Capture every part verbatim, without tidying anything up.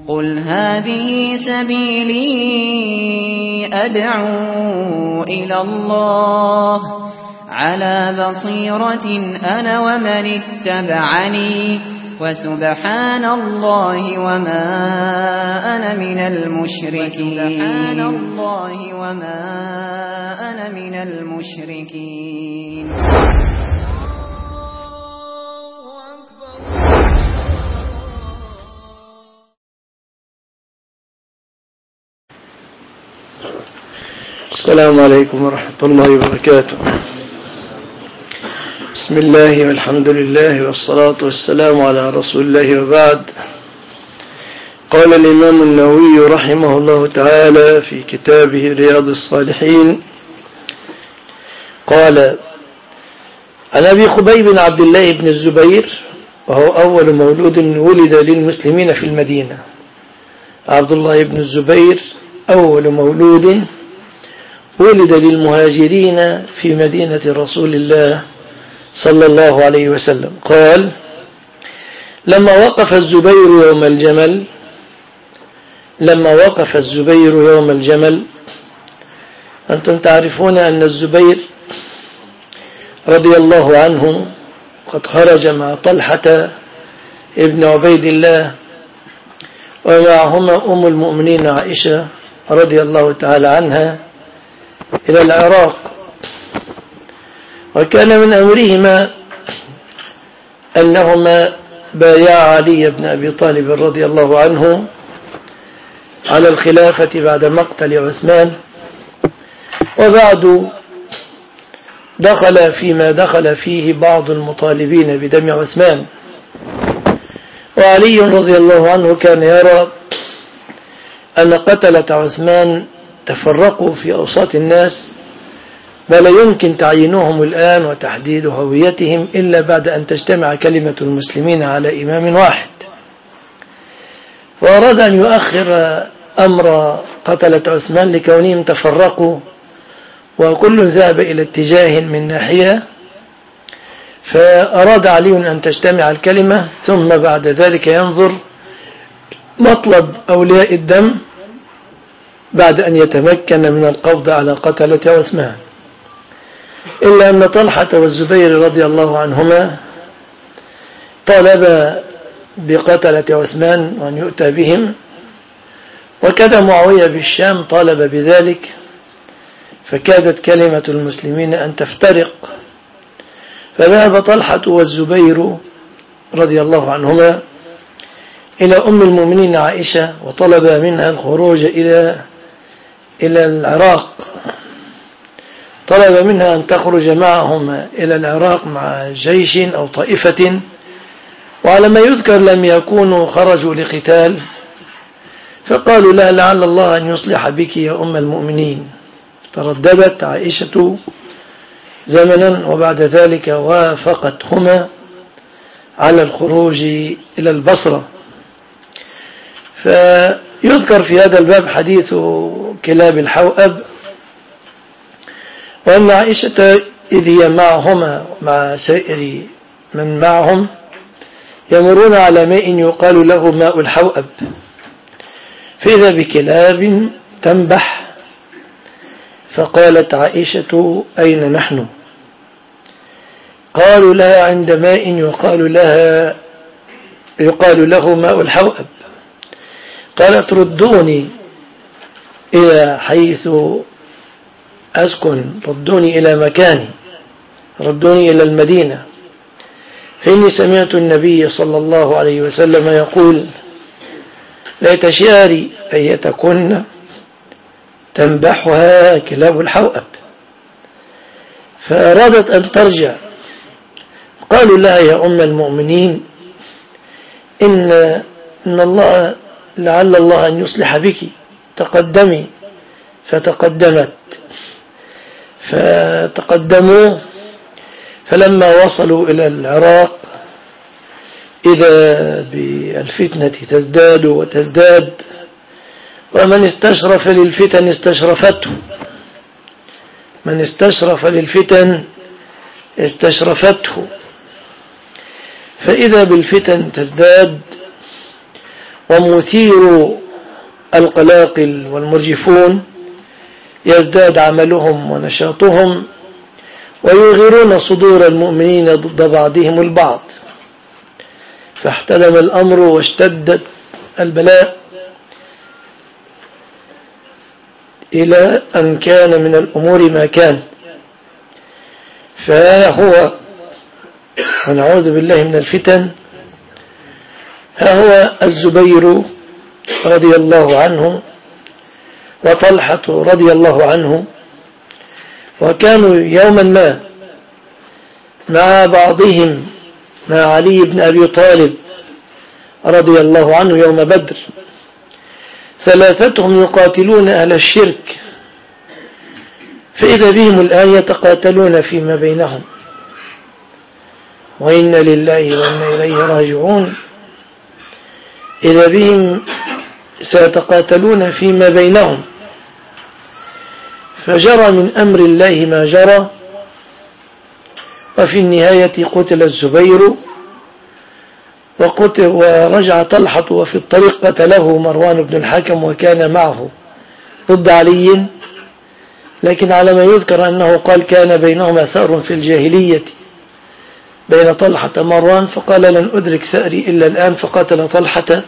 قل هذه سبيلي أدعو إلى الله على بصيرة أنا ومن اتبعني وسبحان الله وما أنا من المشركين سبحان الله وما أنا من المشركين. السلام عليكم ورحمة الله وبركاته. بسم الله والحمد لله والصلاة والسلام على رسول الله وبعد. قال الإمام النووي رحمه الله تعالى في كتابه رياض الصالحين قال: عن أبي خبيب بن عبد الله بن الزبير، وهو أول مولود ولد للمسلمين في المدينة. عبد الله بن الزبير أول مولود ولد للمهاجرين في مدينة رسول الله صلى الله عليه وسلم. قال: لما وقف الزبير يوم الجمل لما وقف الزبير يوم الجمل أنتم تعرفون أن الزبير رضي الله عنه قد خرج مع طلحة ابن عبيد الله ومعهما أم المؤمنين عائشة رضي الله تعالى عنها إلى العراق، وكان من أمرهما أنهما بايعا علي بن أبي طالب رضي الله عنه على الخلافة بعد مقتل عثمان، وبعد دخل فيما دخل فيه بعض المطالبين بدم عثمان. وعلي رضي الله عنه كان يرى أن قتلة عثمان تفرقوا في أوساط الناس، ولا يمكن تعيينهم الآن وتحديد هويتهم إلا بعد أن تجتمع كلمة المسلمين على إمام واحد، وأراد أن يؤخر أمر قتلة عثمان لكونهم تفرقوا وكل ذهب إلى اتجاه من ناحية، فأراد علي أن تجتمع الكلمة ثم بعد ذلك ينظر مطلب أولياء الدم بعد أن يتمكن من القبض على قتلة عثمان. إلا أن طلحة والزبير رضي الله عنهما طالب بقتلة عثمان وأن يؤتى بهم، وكذا معاوية بالشام طالب بذلك، فكادت كلمة المسلمين أن تفترق. فذهب طلحة والزبير رضي الله عنهما إلى أم المؤمنين عائشة وطلب منها الخروج إلى إلى العراق، طلب منها أن تخرج معهم إلى العراق مع جيش أو طائفة، وعلى ما يذكر لم يكونوا خرجوا لقتال، فقالوا لا لعل الله أن يصلح بك يا أم المؤمنين. ترددت عائشة زمنا وبعد ذلك وافقتهما على الخروج إلى البصرة. فيذكر في هذا الباب حديث كلاب الحوأب، وأن عائشة إذ هي معهما مع سائر من معهم يمرون على ماء يقال له ماء الحوأب، فإذا بكلاب تنبح، فقالت عائشة: أين نحن؟ قالوا لها: عند ماء يقال لها يقال له ماء الحوأب. قالت: ردوني إلى حيث أسكن، ردوني إلى مكاني، ردوني إلى المدينة، فإني سمعت النبي صلى الله عليه وسلم يقول: لا تشاري أيتكن تنبحها كلاب الحوأب. فأرادت أن ترجع، قالوا لها: يا أم المؤمنين إن, إن الله لعل الله أن يصلح بك، تقدمي. فتقدمت فتقدموا فلما وصلوا إلى العراق إذا بالفتنة تزداد وتزداد، ومن استشرف للفتن استشرفته من استشرف للفتن استشرفته فإذا بالفتن تزداد ومثير القلاقل والمرجفون يزداد عملهم ونشاطهم ويغيرون صدور المؤمنين ضد بعضهم البعض، فاحتدم الأمر واشتدت البلاء إلى أن كان من الأمور ما كان. فها هو، ونعوذ بالله من الفتن، ها هو الزبير رضي الله عنه وطلحة رضي الله عنه، وكانوا يوما ما مع بعضهم مع علي بن أبي طالب رضي الله عنه يوم بدر، ثلاثتهم يقاتلون أهل الشرك، فإذا بهم الآن يتقاتلون فيما بينهم، وإن لله وإنا إليه راجعون. إذا بهم سيتقاتلون فيما بينهم، فجرى من أمر الله ما جرى، وفي النهاية قتل الزبير وقتل ورجع طلحة، وفي الطريق قتله مروان بن الحكم وكان معه ضد علي، لكن على ما يذكر أنه قال كان بينهما ثأر في الجاهلية بين طلحة ومروان، فقال لن أدرك ثأري إلا الآن، فقتل طلحة.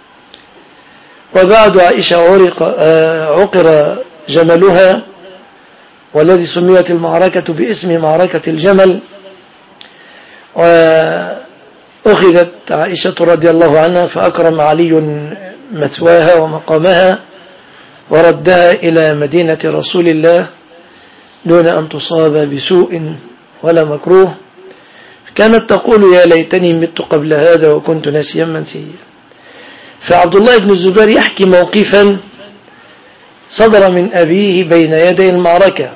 وبعد عائشة عرق عقر جملها، والذي سميت المعركة باسم معركة الجمل، وأخذت عائشة رضي الله عنها فأكرم علي مثواها ومقامها وردها إلى مدينة رسول الله دون أن تصاب بسوء ولا مكروه. كانت تقول يا ليتني مت قبل هذا وكنت ناسيا منسيا. فعبد الله بن الزبير يحكي موقفا صدر من أبيه بين يدي المعركة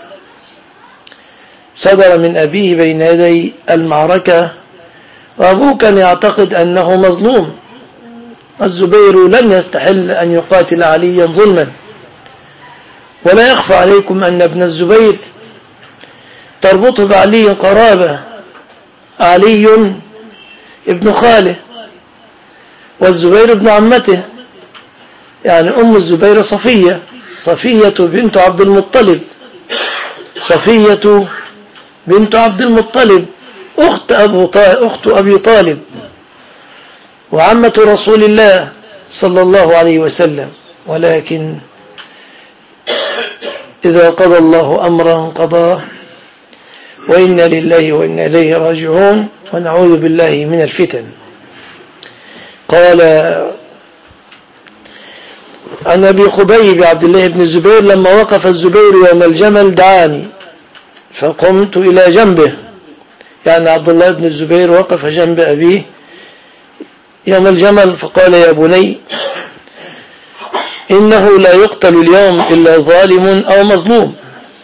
صدر من أبيه بين يدي المعركة وأبوه كان يعتقد أنه مظلوم. الزبير لم يستحل أن يقاتل عليا ظلما، ولا يخفى عليكم أن ابن الزبير تربطه بعلي قرابة، علي ابن خاله والزبير ابن عمته، يعني أم الزبير صفية صفية بنت عبد المطلب صفية بنت عبد المطلب أخت, أبو طالب أخت أبي طالب وعمة رسول الله صلى الله عليه وسلم. ولكن إذا قضى الله أمرا قضاه، وإنا لله وإنا إليه راجعون، ونعوذ بالله من الفتن. قال عن أبي خبيب عبد الله بن الزبير لما وقف الزبير يوم الجمل دعاني فقمت إلى جنبه، يعني عبد الله بن الزبير وقف جنب أبيه يوم الجمل فقال يا بني إنه لا يقتل اليوم إلا ظالم أو مظلوم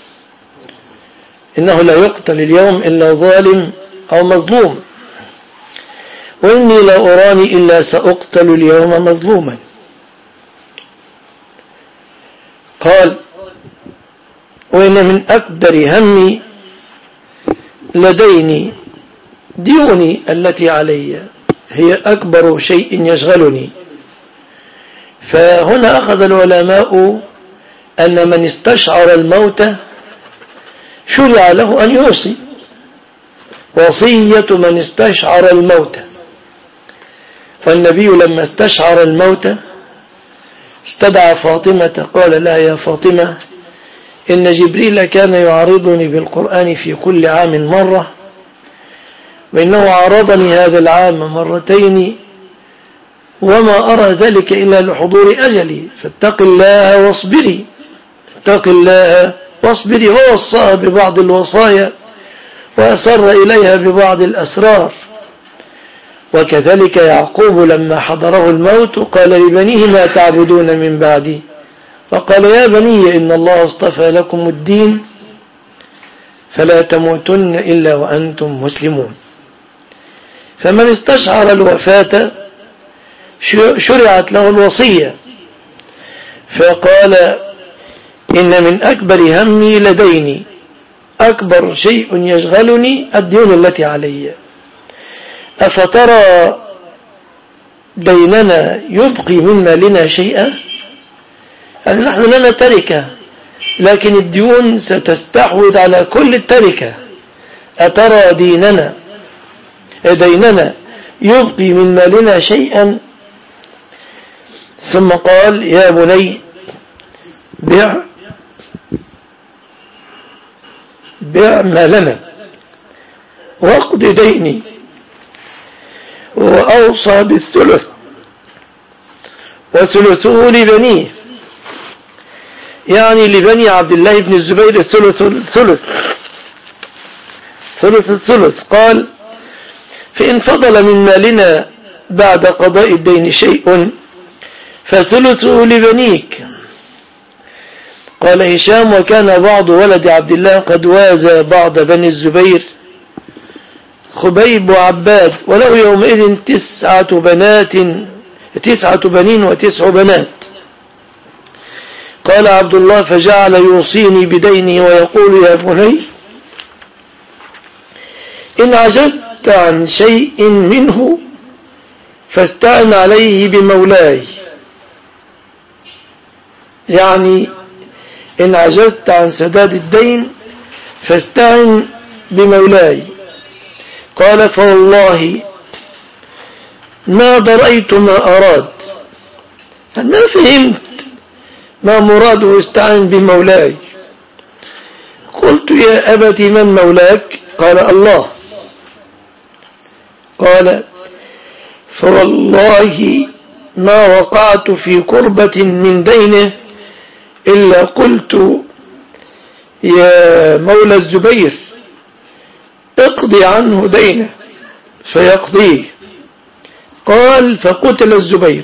إنه لا يقتل اليوم إلا ظالم أو مظلوم وإني لا أراني إلا سأقتل اليوم مظلوما. قال وإن من أكبر همي لديني ديوني التي علي، هي أكبر شيء يشغلني. فهنا أخذ العلماء أن من استشعر الموت شرع له أن يوصي، وصية من استشعر الموت. فالنبي لما استشعر الموت استدعى فاطمة قال لها يا فاطمة إن جبريل كان يعارضني بالقرآن في كل عام مرة، وإنه عارضني هذا العام مرتين، وما أرى ذلك إلا لحضور أجلي، فاتق الله واصبري اتق الله واصبري. ووصاها ببعض الوصايا وأسر إليها ببعض الأسرار. وكذلك يعقوب لما حضره الموت قال لبنيه ما تعبدون من بعدي، فقال يا بني إن الله اصطفى لكم الدين فلا تموتن إلا وأنتم مسلمون. فمن استشعر الوفاة شرعت له الوصية، فقال إن من أكبر همي لديني أكبر شيء يشغلني الدين التي علي. أفترى ديننا يبقي من مالنا شيئا؟ يعني نحن لنا تركة، لكن الديون ستستحوذ على كل التركة. أترى ديننا ديننا يبقي من مالنا شيئا؟ ثم قال يا بني بع بع ما لنا واقض ديني. وأوصى بالثلث وثلثه لبنيه، يعني لبني عبد الله بن الزبير الثلث الثلث ثلث الثلث. قال فإن فضل من مالنا بعد قضاء الدين شيء فثلثه لبنيك. قال هشام وكان بعض ولد عبد الله قد وازى بعض بني الزبير خبيب وعباد، وله يومئذ تسعة بنات تسعة بنين وتسع بنات. قال عبد الله فجعل يوصيني بدينه ويقول يا بني إن عجزت عن شيء منه فاستعن عليه بمولاي، يعني إن عجزت عن سداد الدين فاستعن بمولاي. قال فوالله ما دريت ما أراد، أنا فهمت ما مراده استعن بمولاي. قلت يا أبتي من مولاك؟ قال الله. قال فوالله ما وقعت في كربة من دينه إلا قلت يا مولى الزبير اقضي عنه دينه فيقضيه. قال فقتل الزبير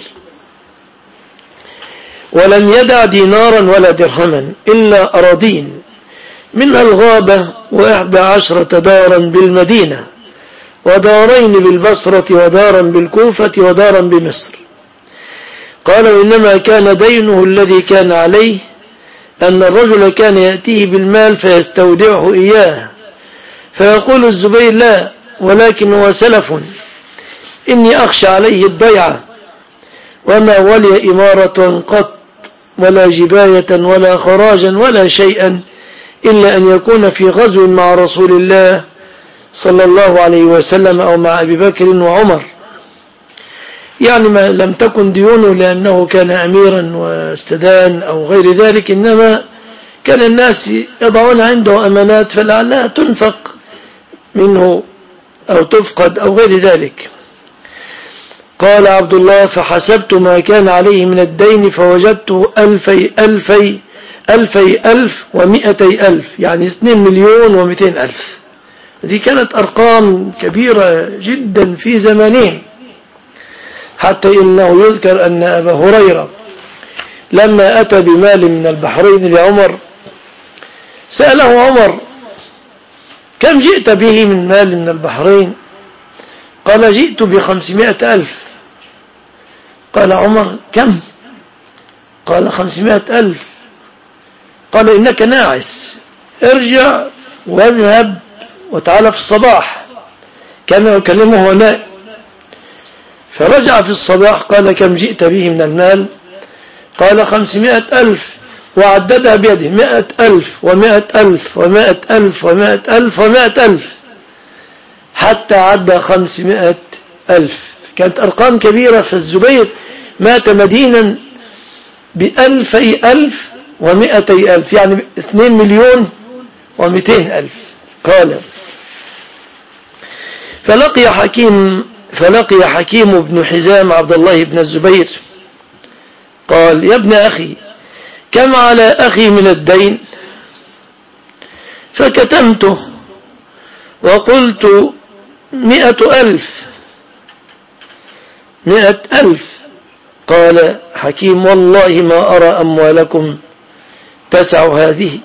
ولم يدع دينارا ولا درهما إلا أراضين منها الغابة وإحدى عشرة دارا بالمدينة ودارين بالبصرة ودارا بالكوفة ودارا بمصر. قال إنما كان دينه الذي كان عليه أن الرجل كان يأتيه بالمال فيستودعه إياه، فيقول الزبير لا ولكن هو سلف إني أخشى عليه الضيعة، وما ولي إمارة قط ولا جباية ولا خراجا ولا شيئا إلا أن يكون في غزو مع رسول الله صلى الله عليه وسلم أو مع أبي بكر وعمر. يعني ما لم تكن ديونه لأنه كان أميرا واستدان أو غير ذلك، إنما كان الناس يضعون عنده أمانات فلعلها تنفق منه أو تفقد أو غير ذلك. قال عبد الله فحسبت ما كان عليه من الدين فوجدته ألفي ألفي ألفي ألف ومئتي ألف، يعني اثنين مليون ومئتين ألف. دي كانت أرقام كبيرة جدا في زمانهم، حتى إنه يذكر أن أبا هريرة لما أتى بمال من البحرين لعمر سأله عمر كم جئت به من مال من البحرين؟ قال جئت بخمسمائة ألف. قال عمر كم؟ قال خمسمائة ألف. قال إنك ناعس، ارجع واذهب وتعالى في الصباح. كان يكلمه هناك، فرجع في الصباح قال كم جئت به من المال؟ قال خمسمائة ألف، وعددها بيده مائة ألف ومائة ألف ومائة ألف ومائة ألف ومائة ألف حتى عدى خمسمائة ألف. كانت أرقام كبيرة. فالزبير مات مدينا بألفي ألف ومائتي ألف، يعني اثنين مليون ومئتين ألف. قال فلقي حكيم فلقي حكيم بن حزام عبد الله بن الزبير قال يا ابن أخي كم على أخي من الدين؟ فكتمته وقلت مئة ألف مئة ألف. قال حكيم والله ما أرى أموالكم تسع هذه،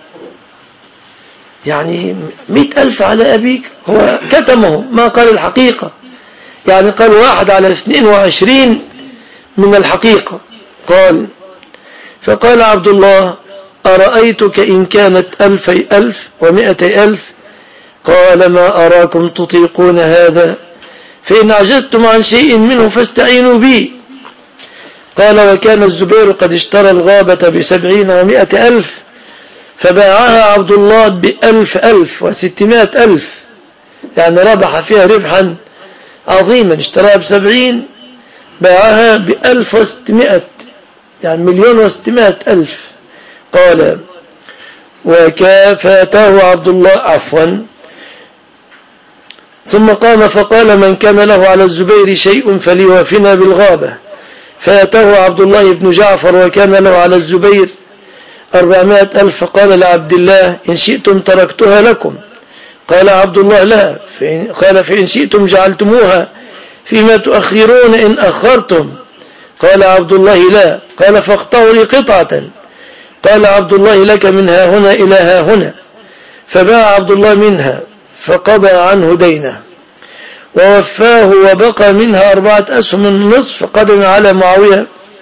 يعني مئة ألف على أبيك. هو كتمه ما قال الحقيقة، يعني قال واحد على اثنين وعشرين من الحقيقة. قال فقال عبد الله أرأيتك إن كانت ألفي ألف ومئتي ألف؟ قال ما أراكم تطيقون هذا، فإن عجزتم عن شيء منه فاستعينوا بي. قال وكان الزبير قد اشترى الغابة بسبعين ومائة ألف فباعها عبد الله بألف ألف وستمائة ألف، يعني ربح فيها ربحا عظيما. اشتراها بسبعين باعها بألف وستمائة، يعني مليون وستمائة ألف. قال وكافاته عبد الله عفوا ثم قام فقال من كان له على الزبير شيء فليوافنا بالغابة. فأتاه عبد الله بن جعفر وكان له على الزبير أربعمائة ألف فقال لعبد الله إن شئتم تركتها لكم. قال عبد الله لا، فإن قال فإن شئتم جعلتموها فيما تؤخرون إن أخرتم. قال عبد الله لا. قال فاقطعوا لي قطعة. قال عبد الله لك من ها هنا إلى ها هنا. فباع عبد الله منها فقضى عنه دينه ووفاه وبقى منها أربعة أسهم النصف. فقدم على معاوية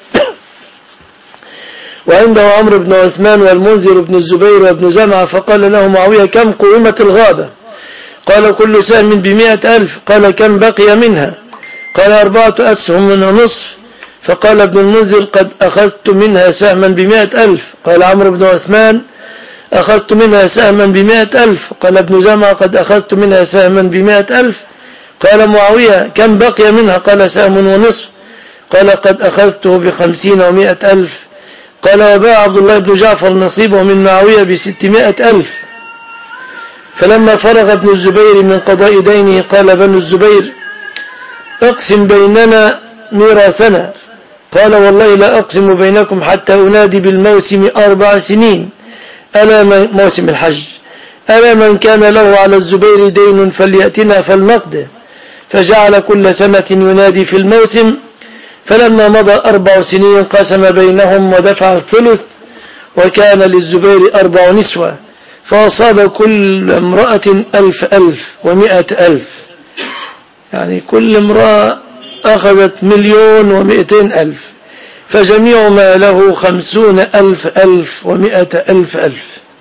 وعنده عمرو بن عثمان والمنذر بن الزبير وابن زمعة فقال له معاوية كم قومة الغابة؟ قال كل سهم بمئة ألف. قال كم بقي منها؟ قال أربعة أسهم من نصف. فقال ابن المنذر قد أخذت منها سهما بمئة ألف. قال عمرو بن عثمان أخذت منها سهما بمئة ألف. قال ابن زمعة قد أخذت منها سهما بمئة ألف. قال معاوية كم بقي منها؟ قال سهم ونصف. قال قد أخذته بخمسين ومئة ألف. قال وباع عبد الله بن جعفر نصيبه من معاوية بستمائة ألف. فلما فرغ ابن الزبير من قضاء دينه قال بنو الزبير اقسم بيننا ميراثنا. قال والله لا أقسم بينكم حتى أنادي بالموسم أربع سنين ألا موسم الحج ألا من كان له على الزبير دين فليأتنا فلنقضه. فجعل كل سنة ينادي في الموسم. فلما مضى أربع سنين قسم بينهم ودفع الثلث وكان للزبير أربع نسوة فأصاب كل امرأة ألف ألف ومئة ألف، يعني كل امرأة أخذت مليون ومئتين ألف فجميع ما له خمسون ألف ألف ومئة ألف ألف.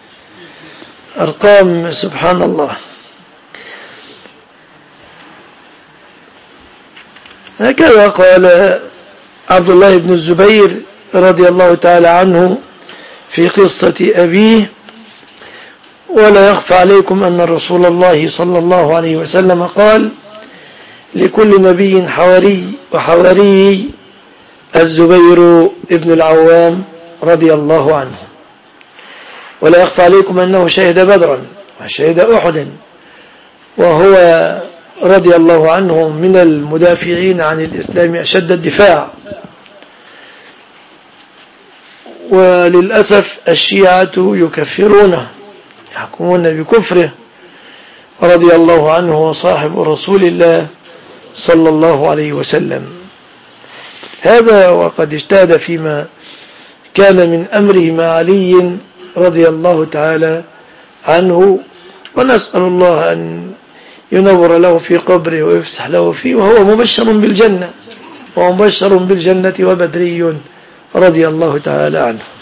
أرقام سبحان الله. هكذا قال عبد الله بن الزبير رضي الله تعالى عنه في قصة أبيه. ولا يخفى عليكم أن رسول الله صلى الله عليه وسلم قال لكل نبي حواري وحواري الزبير ابن العوام رضي الله عنه. ولا يخفى عليكم أنه شهد بدرا وشهد أحدا وهو رضي الله عنه من المدافعين عن الإسلام أشد الدفاع. وللأسف الشيعة يكفرونه يحكمون بكفره رضي الله عنه وصاحب رسول الله صلى الله عليه وسلم. هذا وقد اجتهد فيما كان من أمره مع علي رضي الله تعالى عنه. ونسأل الله أن ينور له في قبره ويفسح له فيه وهو مبشر بالجنة ومبشر بالجنة وبدري رضي الله تعالى عنه.